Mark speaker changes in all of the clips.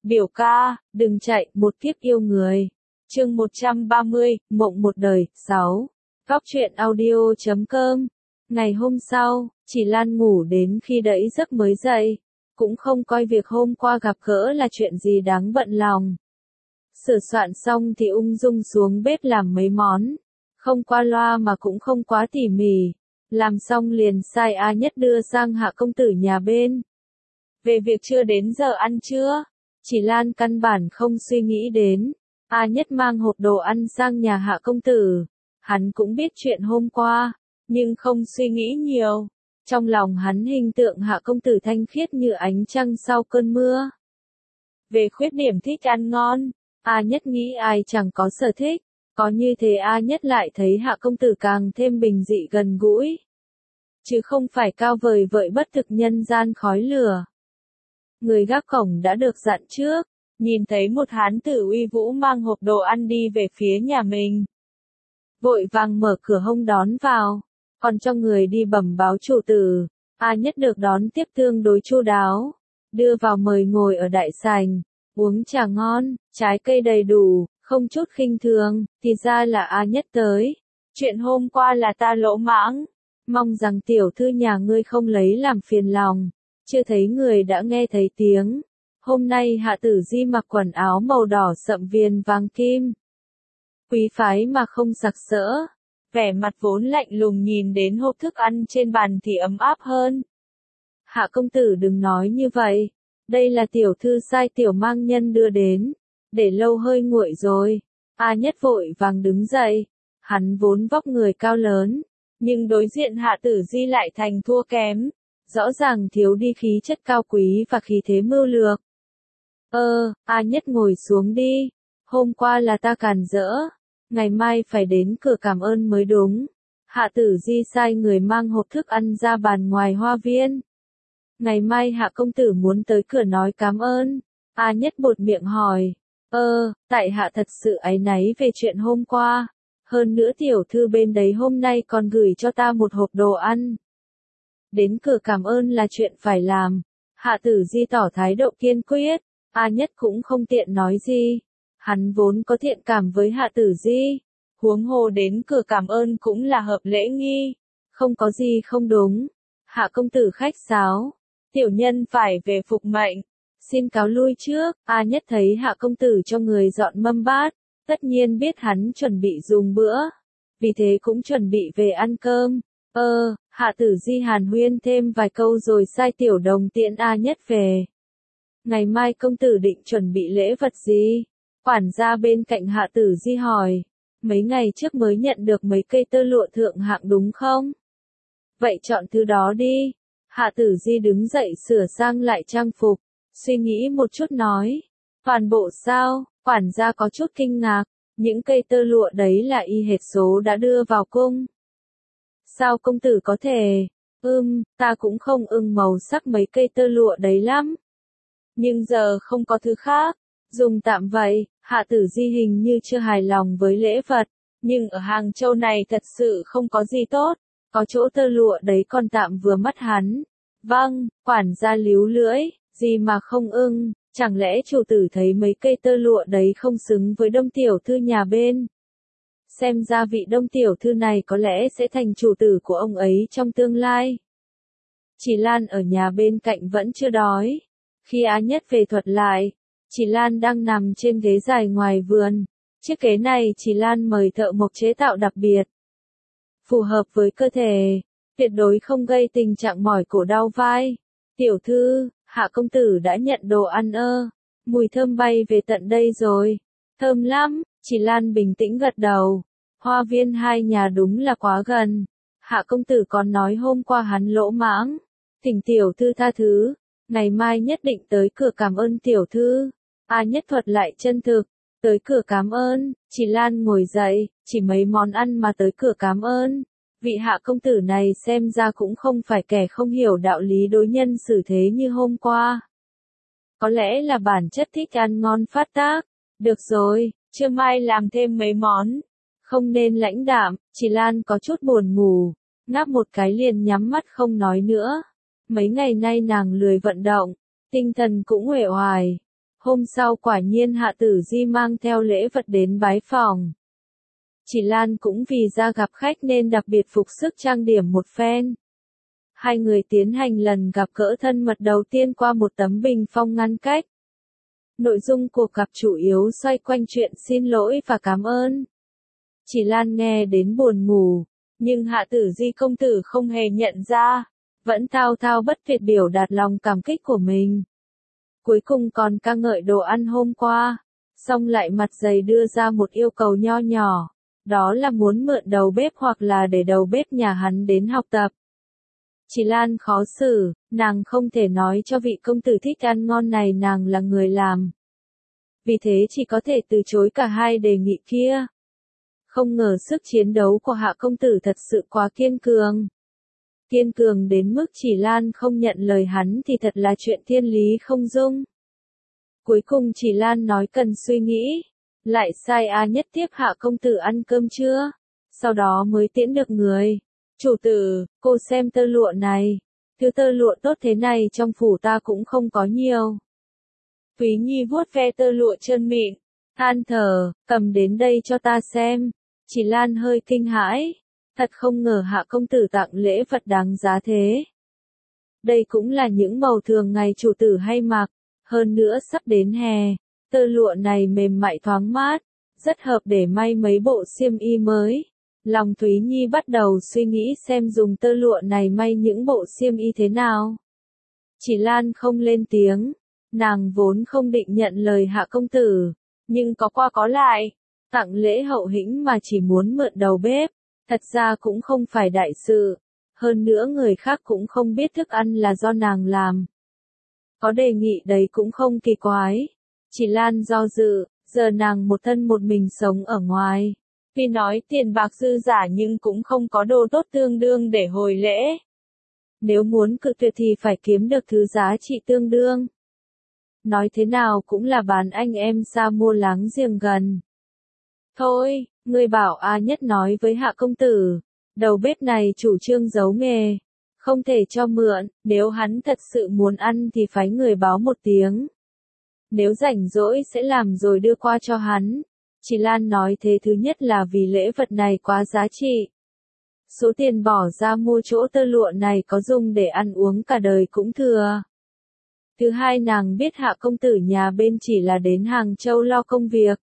Speaker 1: Biểu ca, đừng chạy, một kiếp yêu người. Chương 130, Mộng một đời, 6. Góc truyện audio.com. Ngày hôm sau, chỉ Lan ngủ đến khi đẫy giấc mới dậy, cũng không coi việc hôm qua gặp gỡ là chuyện gì đáng bận lòng. Sửa soạn xong thì ung dung xuống bếp làm mấy món, không qua loa mà cũng không quá tỉ mỉ. Làm xong liền sai A Nhất đưa sang Hạ công tử nhà bên. Về việc chưa đến giờ ăn trưa, chỉ Lan căn bản không suy nghĩ đến. A Nhất mang hộp đồ ăn sang nhà Hạ công tử. Hắn cũng biết chuyện hôm qua, nhưng không suy nghĩ nhiều. Trong lòng hắn hình tượng Hạ công tử thanh khiết như ánh trăng sau cơn mưa. Về khuyết điểm thích ăn ngon, A Nhất nghĩ ai chẳng có sở thích. Có như thế A Nhất lại thấy Hạ công tử càng thêm bình dị gần gũi, chứ không phải cao vời vợi bất thực nhân gian khói lửa. Người gác cổng đã được dặn trước, nhìn thấy một hán tử uy vũ mang hộp đồ ăn đi về phía nhà mình. Vội vàng mở cửa hông đón vào, còn cho người đi bẩm báo chủ tử. A Nhất được đón tiếp tương đối chu đáo, đưa vào mời ngồi ở đại sảnh, uống trà ngon, trái cây đầy đủ, không chút khinh thường. Thì ra là A Nhất tới. Chuyện hôm qua là ta lỗ mãng, mong rằng tiểu thư nhà ngươi không lấy làm phiền lòng. Chưa thấy người đã nghe thấy tiếng. Hôm nay Hạ Tử Di mặc quần áo màu đỏ sậm viền vàng kim, quý phái mà không sặc sỡ. Vẻ mặt vốn lạnh lùng nhìn đến hộp thức ăn trên bàn thì ấm áp hơn. Hạ công tử đừng nói như vậy, đây là tiểu thư sai tiểu mang nhân đưa đến, để lâu hơi nguội rồi. A Nhất vội vàng đứng dậy, hắn vốn vóc người cao lớn, nhưng đối diện Hạ Tử Di lại thành thua kém, rõ ràng thiếu đi khí chất cao quý và khí thế mưu lược. A Nhất ngồi xuống đi, hôm qua là ta càn rỡ, ngày mai phải đến cửa cảm ơn mới đúng. Hạ Tử Di sai người mang hộp thức ăn ra bàn ngoài hoa viên. Ngày mai Hạ công tử muốn tới cửa nói cảm ơn. A Nhất buột miệng hỏi, tại hạ thật sự áy náy về chuyện hôm qua. Hơn nữa tiểu thư bên đấy hôm nay còn gửi cho ta một hộp đồ ăn. Đến cửa cảm ơn là chuyện phải làm. Hạ Tử Di tỏ thái độ kiên quyết. A Nhất cũng không tiện nói gì. Hắn vốn có thiện cảm với Hạ Tử Di. Huống hồ đến cửa cảm ơn cũng là hợp lễ nghi. Không có gì không đúng. Hạ công tử khách sáo. Tiểu nhân phải về phục mệnh. Xin cáo lui trước. A Nhất thấy Hạ công tử cho người dọn mâm bát, tất nhiên biết hắn chuẩn bị dùng bữa, vì thế cũng chuẩn bị về ăn cơm. Hạ Tử Di hàn huyên thêm vài câu rồi sai tiểu đồng tiễn A Nhất về. Ngày mai công tử định chuẩn bị lễ vật gì? Quản gia bên cạnh Hạ Tử Di hỏi. Mấy ngày trước mới nhận được mấy cây tơ lụa thượng hạng đúng không? Vậy chọn thứ đó đi. Hạ Tử Di đứng dậy sửa sang lại trang phục, suy nghĩ một chút nói. Toàn bộ sao? Quản gia có chút kinh ngạc. Những cây tơ lụa đấy là y hệt số đã đưa vào cung. Sao công tử có thể? Ta cũng không ưng màu sắc mấy cây tơ lụa đấy lắm. Nhưng giờ không có thứ khác, dùng tạm vậy. Hạ Tử Di hình như chưa hài lòng với lễ vật, nhưng ở Hàng Châu này thật sự không có gì tốt, có chỗ tơ lụa đấy còn tạm vừa mắt hắn. Vâng, quản gia líu lưỡi, gì mà không ưng, chẳng lẽ chủ tử thấy mấy cây tơ lụa đấy không xứng với Đông tiểu thư nhà bên? Xem ra vị Đông tiểu thư này có lẽ sẽ thành chủ tử của ông ấy trong tương lai. Chỉ Lan ở nhà bên cạnh vẫn chưa đói. Khi A Nhất về thuật lại, Chỉ Lan đang nằm trên ghế dài ngoài vườn. Chiếc ghế này Chỉ Lan mời thợ mộc chế tạo đặc biệt, phù hợp với cơ thể, tuyệt đối không gây tình trạng mỏi cổ đau vai. Tiểu thư, Hạ công tử đã nhận đồ ăn mùi thơm bay về tận đây rồi. Thơm lắm. Chỉ Lan bình tĩnh gật đầu. Hoa viên hai nhà đúng là quá gần. Hạ công tử còn nói hôm qua hắn lỗ mãng. Thỉnh tiểu thư tha thứ, ngày mai nhất định tới cửa cảm ơn tiểu thư. A Nhất thuật lại chân thực. Tới cửa cảm ơn. Chỉ Lan ngồi dậy, chỉ mấy món ăn mà tới cửa cảm ơn. Vị Hạ công tử này xem ra cũng không phải kẻ không hiểu đạo lý đối nhân xử thế như hôm qua. Có lẽ là bản chất thích ăn ngon phát tác. Được rồi, trưa mai làm thêm mấy món. Không nên lãnh đạm. Chỉ Lan có chút buồn ngủ, ngáp một cái liền nhắm mắt không nói nữa. Mấy ngày nay nàng lười vận động, tinh thần cũng uể oải. Hôm sau quả nhiên Hạ Tử Di mang theo lễ vật đến bái phòng. Chỉ Lan cũng vì ra gặp khách nên đặc biệt phục sức trang điểm một phen. Hai người tiến hành lần gặp gỡ thân mật đầu tiên qua một tấm bình phong ngăn cách. Nội dung cuộc gặp chủ yếu xoay quanh chuyện xin lỗi và cảm ơn. Chỉ Lan nghe đến buồn ngủ, nhưng Hạ Tử Di công tử không hề nhận ra, vẫn thao thao bất tuyệt biểu đạt lòng cảm kích của mình. Cuối cùng còn ca ngợi đồ ăn hôm qua, xong lại mặt dày đưa ra một yêu cầu nho nhỏ, đó là muốn mượn đầu bếp hoặc là để đầu bếp nhà hắn đến học tập. Chỉ Lan khó xử, nàng không thể nói cho vị công tử thích ăn ngon này nàng là người làm. Vì thế chỉ có thể từ chối cả hai đề nghị kia. Không ngờ sức chiến đấu của Hạ công tử thật sự quá kiên cường. Kiên cường đến mức Chỉ Lan không nhận lời hắn thì thật là chuyện thiên lý không dung. Cuối cùng Chỉ Lan nói cần suy nghĩ, lại sai A Nhất tiếp Hạ công tử ăn cơm trưa, sau đó mới tiễn được người. Chủ tử, cô xem tơ lụa này, thứ tơ lụa tốt thế này trong phủ ta cũng không có nhiều. Thúy Nhi vuốt ve tơ lụa trơn mịn, than thở, cầm đến đây cho ta xem. Chỉ Lan hơi kinh hãi, thật không ngờ Hạ công tử tặng lễ vật đáng giá thế. Đây cũng là những màu thường ngày chủ tử hay mặc, hơn nữa sắp đến hè, tơ lụa này mềm mại thoáng mát, rất hợp để may mấy bộ xiêm y mới. Lòng Thúy Nhi bắt đầu suy nghĩ xem dùng tơ lụa này may những bộ xiêm y thế nào. Chỉ Lan không lên tiếng, nàng vốn không định nhận lời Hạ công tử, nhưng có qua có lại, tặng lễ hậu hĩnh mà chỉ muốn mượn đầu bếp, thật ra cũng không phải đại sự, hơn nữa người khác cũng không biết thức ăn là do nàng làm. Có đề nghị đấy cũng không kỳ quái. Chỉ Lan do dự, giờ nàng một thân một mình sống ở ngoài. Tuy nói tiền bạc dư giả nhưng cũng không có đồ tốt tương đương để hồi lễ. Nếu muốn cự tuyệt thì phải kiếm được thứ giá trị tương đương. Nói thế nào cũng là bán anh em xa mua láng giềng gần. Thôi, người bảo A Nhất nói với Hạ công tử, đầu bếp này chủ trương giấu nghề, không thể cho mượn, nếu hắn thật sự muốn ăn thì phái người báo một tiếng. Nếu rảnh rỗi sẽ làm rồi đưa qua cho hắn. Chỉ Lan nói thế thứ nhất là vì lễ vật này quá giá trị. Số tiền bỏ ra mua chỗ tơ lụa này có dùng để ăn uống cả đời cũng thừa. Thứ hai nàng biết Hạ công tử nhà bên chỉ là đến Hàng Châu lo công việc.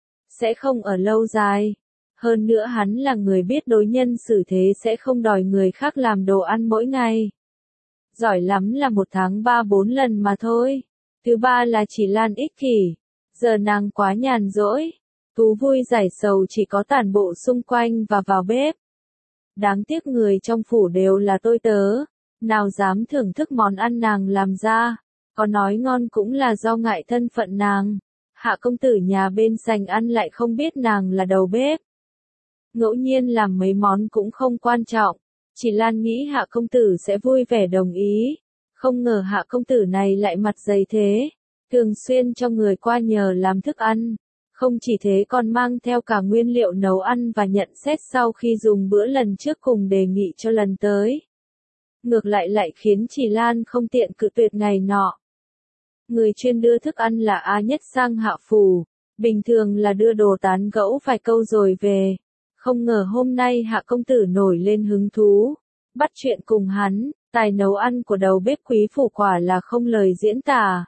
Speaker 1: Sẽ không ở lâu dài. Hơn nữa hắn là người biết đối nhân xử thế sẽ không đòi người khác làm đồ ăn mỗi ngày. Giỏi lắm là một tháng 3-4 lần mà thôi. Thứ ba là Chỉ Lan ích kỷ. Giờ nàng quá nhàn rỗi. Thú vui giải sầu chỉ có tản bộ xung quanh và vào bếp. Đáng tiếc người trong phủ đều là tôi tớ. Nào dám thưởng thức món ăn nàng làm ra. Có nói ngon cũng là do ngại thân phận nàng. Hạ công tử nhà bên sành ăn lại không biết nàng là đầu bếp. Ngẫu nhiên làm mấy món cũng không quan trọng. Chỉ Lan nghĩ Hạ công tử sẽ vui vẻ đồng ý. Không ngờ Hạ công tử này lại mặt dày thế. Thường xuyên cho người qua nhờ làm thức ăn. Không chỉ thế còn mang theo cả nguyên liệu nấu ăn và nhận xét sau khi dùng bữa lần trước cùng đề nghị cho lần tới. Ngược lại khiến Chỉ Lan không tiện cự tuyệt ngày nọ. Người chuyên đưa thức ăn là A Nhất sang Hạ phủ. Bình thường là đưa đồ tán gẫu vài câu rồi về. Không ngờ hôm nay Hạ công tử nổi lên hứng thú. Bắt chuyện cùng hắn, tài nấu ăn của đầu bếp quý phủ quả là không lời diễn tả.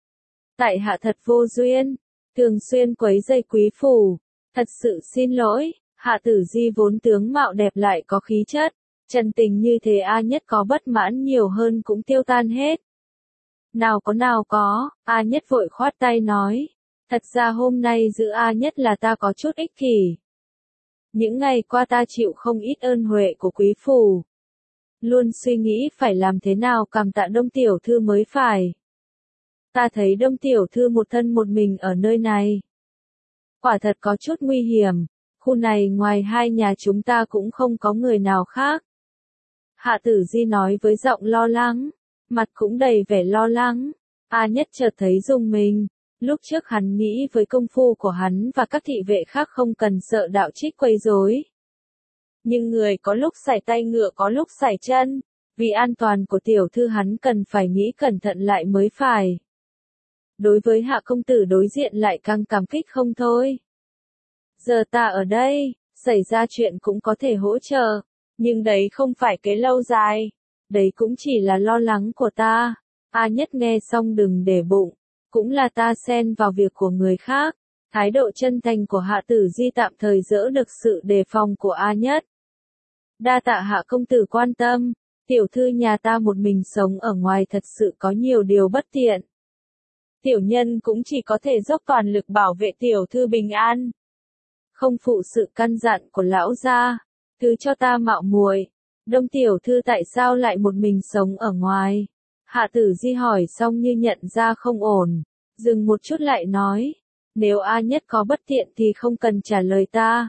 Speaker 1: Tại Hạ thật vô duyên, thường xuyên quấy rầy quý phủ. Thật sự xin lỗi, Hạ Tử Di vốn tướng mạo đẹp lại có khí chất. Trần tình như thế A Nhất có bất mãn nhiều hơn cũng tiêu tan hết. Nào có, A Nhất vội khoát tay nói. Thật ra hôm nay giữa A Nhất là ta có chút ích kỷ. Những ngày qua ta chịu không ít ơn huệ của quý phủ. Luôn suy nghĩ phải làm thế nào cảm tạ Đông tiểu thư mới phải. Ta thấy Đông tiểu thư một thân một mình ở nơi này. Quả thật có chút nguy hiểm, khu này ngoài hai nhà chúng ta cũng không có người nào khác. Hạ Tử Di nói với giọng lo lắng, mặt cũng đầy vẻ lo lắng. A Nhất chợt thấy rùng mình. Lúc trước hắn nghĩ với công phu của hắn và các thị vệ khác không cần sợ đạo trích quấy rối. Nhưng người có lúc sải tay ngựa có lúc sải chân. Vì an toàn của tiểu thư hắn cần phải nghĩ cẩn thận lại mới phải. đối với hạ công tử đối diện lại càng cảm kích không thôi. Giờ ta ở đây, xảy ra chuyện cũng có thể hỗ trợ, nhưng đấy không phải cái lâu dài, đấy cũng chỉ là lo lắng của ta. A Nhất nghe xong đừng để bụng, cũng là ta xen vào việc của người khác. Thái độ chân thành của Hạ Tử Di tạm thời đỡ được sự đề phòng của A Nhất. Đa tạ Hạ công tử quan tâm, tiểu thư nhà ta một mình sống ở ngoài thật sự có nhiều điều bất tiện. Tiểu nhân cũng chỉ có thể dốc toàn lực bảo vệ tiểu thư bình an. Không phụ sự căn dặn của lão gia, thứ cho ta mạo muội. Đông tiểu thư tại sao lại một mình sống ở ngoài? Hạ Tử Di hỏi xong như nhận ra không ổn, dừng một chút lại nói, nếu A Nhất có bất tiện thì không cần trả lời ta.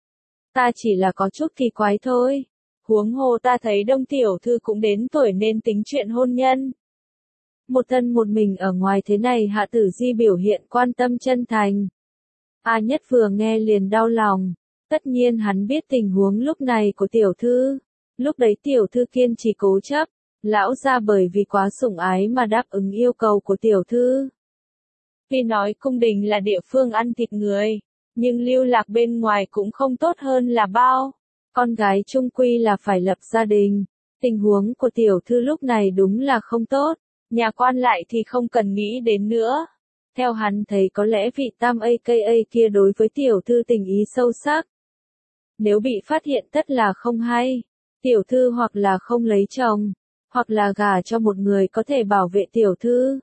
Speaker 1: Ta chỉ là có chút kỳ quái thôi. Huống hồ ta thấy Đông tiểu thư cũng đến tuổi nên tính chuyện hôn nhân. Một thân một mình ở ngoài thế này Hạ Tử Di biểu hiện quan tâm chân thành. A Nhất vừa nghe liền đau lòng, tất nhiên hắn biết tình huống lúc này của tiểu thư. Lúc đấy tiểu thư kiên trì cố chấp, lão gia bởi vì quá sủng ái mà đáp ứng yêu cầu của tiểu thư. Tuy nói cung đình là địa phương ăn thịt người, nhưng lưu lạc bên ngoài cũng không tốt hơn là bao. Con gái chung quy là phải lập gia đình. Tình huống của tiểu thư lúc này đúng là không tốt. Nhà quan lại thì không cần nghĩ đến nữa. Theo hắn thấy có lẽ vị tam aka kia đối với tiểu thư tình ý sâu sắc. Nếu bị phát hiện tất là không hay. Tiểu thư hoặc là không lấy chồng, hoặc là gả cho một người có thể bảo vệ tiểu thư.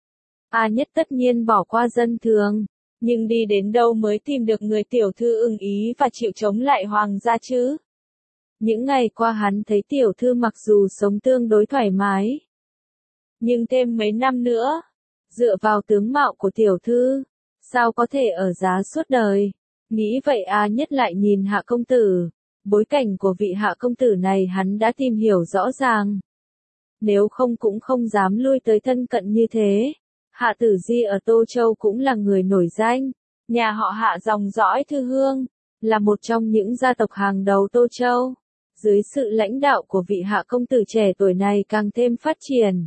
Speaker 1: A Nhất tất nhiên bỏ qua dân thường, nhưng đi đến đâu mới tìm được người tiểu thư ưng ý và chịu chống lại hoàng gia chứ? Những ngày qua hắn thấy tiểu thư mặc dù sống tương đối thoải mái, nhưng thêm mấy năm nữa, dựa vào tướng mạo của tiểu thư, sao có thể ở giá suốt đời? Nghĩ vậy A Nhất lại nhìn Hạ công tử, bối cảnh của vị Hạ công tử này hắn đã tìm hiểu rõ ràng. Nếu không cũng không dám lui tới thân cận như thế. Hạ Tử Di ở Tô Châu cũng là người nổi danh, nhà họ Hạ dòng dõi Thư Hương, là một trong những gia tộc hàng đầu Tô Châu. Dưới sự lãnh đạo của vị Hạ công tử trẻ tuổi này càng thêm phát triển.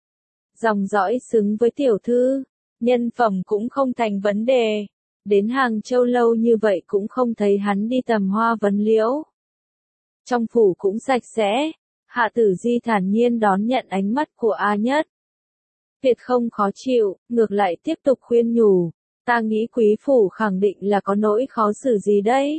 Speaker 1: Dòng dõi xứng với tiểu thư, nhân phẩm cũng không thành vấn đề. Đến Hàng Châu lâu như vậy cũng không thấy hắn đi tầm hoa vấn liễu. Trong phủ cũng sạch sẽ, Hạ Tử Di thản nhiên đón nhận ánh mắt của A Nhất. Tuyệt không khó chịu, ngược lại tiếp tục khuyên nhủ, ta nghĩ quý phủ khẳng định là có nỗi khó xử gì đấy.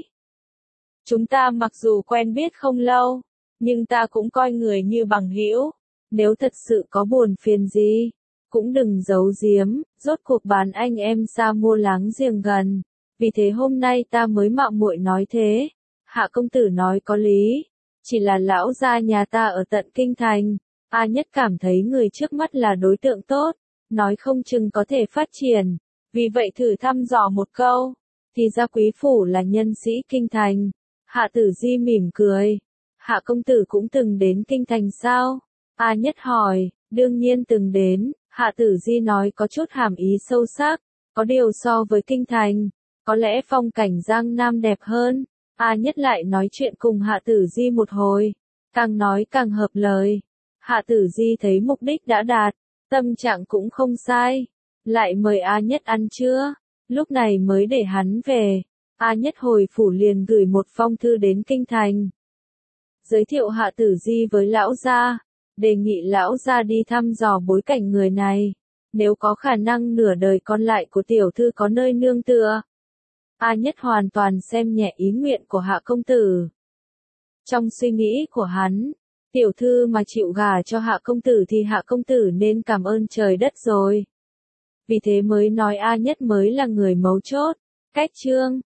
Speaker 1: Chúng ta mặc dù quen biết không lâu, nhưng ta cũng coi người như bằng hữu. Nếu thật sự có buồn phiền gì, cũng đừng giấu giếm, rốt cuộc bán anh em xa mua láng giềng gần. Vì thế hôm nay ta mới mạo muội nói thế. Hạ công tử nói có lý, chỉ là lão gia nhà ta ở tận kinh thành. A Nhất cảm thấy người trước mắt là đối tượng tốt, nói không chừng có thể phát triển. Vì vậy thử thăm dò một câu, thì ra quý phủ là nhân sĩ kinh thành. Hạ Tử Di mỉm cười. Hạ công tử cũng từng đến kinh thành sao? A Nhất hỏi, đương nhiên từng đến. Hạ Tử Di nói có chút hàm ý sâu sắc, có điều so với kinh thành, có lẽ phong cảnh Giang Nam đẹp hơn. A Nhất lại nói chuyện cùng Hạ Tử Di một hồi, càng nói càng hợp lời. Hạ Tử Di thấy mục đích đã đạt, tâm trạng cũng không sai, lại mời A Nhất ăn trưa, lúc này mới để hắn về. A Nhất hồi phủ liền gửi một phong thư đến kinh thành, giới thiệu Hạ Tử Di với lão gia, đề nghị lão gia đi thăm dò bối cảnh người này, nếu có khả năng nửa đời còn lại của tiểu thư có nơi nương tựa. A Nhất hoàn toàn xem nhẹ ý nguyện của Hạ công tử. Trong suy nghĩ của hắn, tiểu thư mà chịu gả cho Hạ công tử thì Hạ công tử nên cảm ơn trời đất rồi. Vì thế mới nói A Nhất mới là người mấu chốt. Cách chương